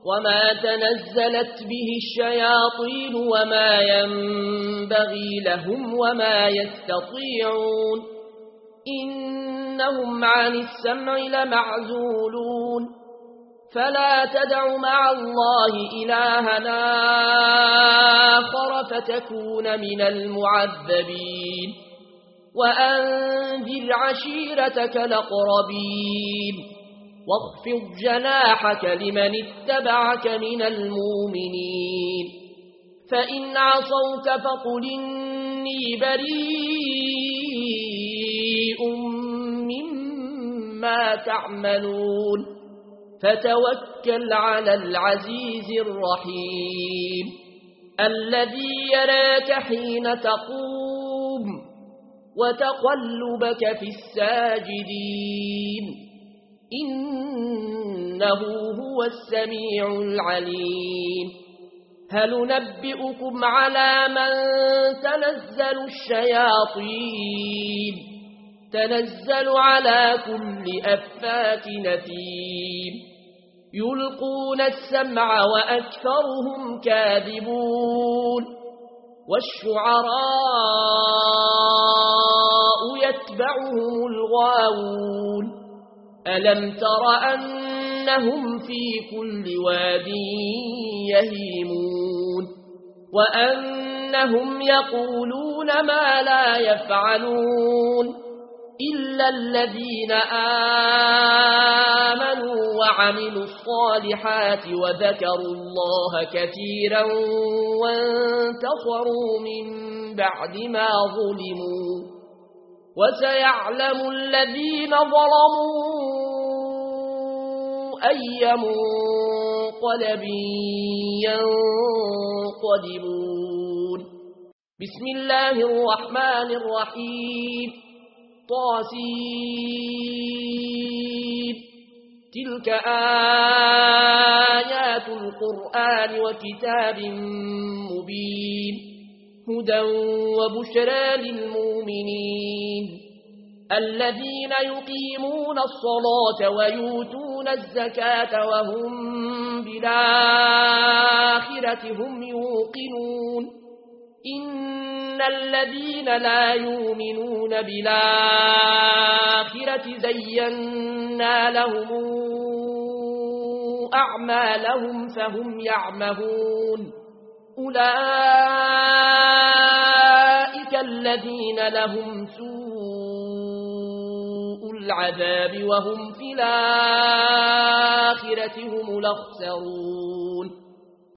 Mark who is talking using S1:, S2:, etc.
S1: وما تنزلت به الشياطين وما ينبغي لهم وما يستطيعون إنهم عن السمع لمعزولون فلا تدع مع الله إلها آخر فتكون من المعذبين وأنذر عشيرتك الأقربين واخفض جناحك لمن اتبعك من المؤمنين فإن عصوك فقل إني بريء مما تعملون فتوكل على العزيز الرحيم الذي يراك حين تقوم وتقلبك في الساجدين إنه هو السميع العليم هل ننبئكم على من تنزل الشياطين تنزل على كل أفاك نثيم يلقون السمع وأكثرهم كاذبون والشعراء يتبعهم الغاوون ألم تر أنهم في كل واد يهيمون وأنهم يقولون ما لا يفعلون إلا الذين آمنوا وعملوا الصالحات وذكروا الله كثيرا وانتصروا من بعد ما ظلموا وسيعلم الذين ظلموا أي منقلب ينقلبون بسم الله الرحمن الرحيم طاسين تلك آيات القرآن وكتاب مبين هدى وبشرى للمؤمنين الذين يقيمون الصلاة ويؤتون الزكاة وهم بالآخرة هم يوقنون إن الذين لا يؤمنون بالآخرة زينا لهم أعمالهم فهم يعمهون أولئك الذين لهم سوء العذاب وهم في الآخرة هم الأخسرون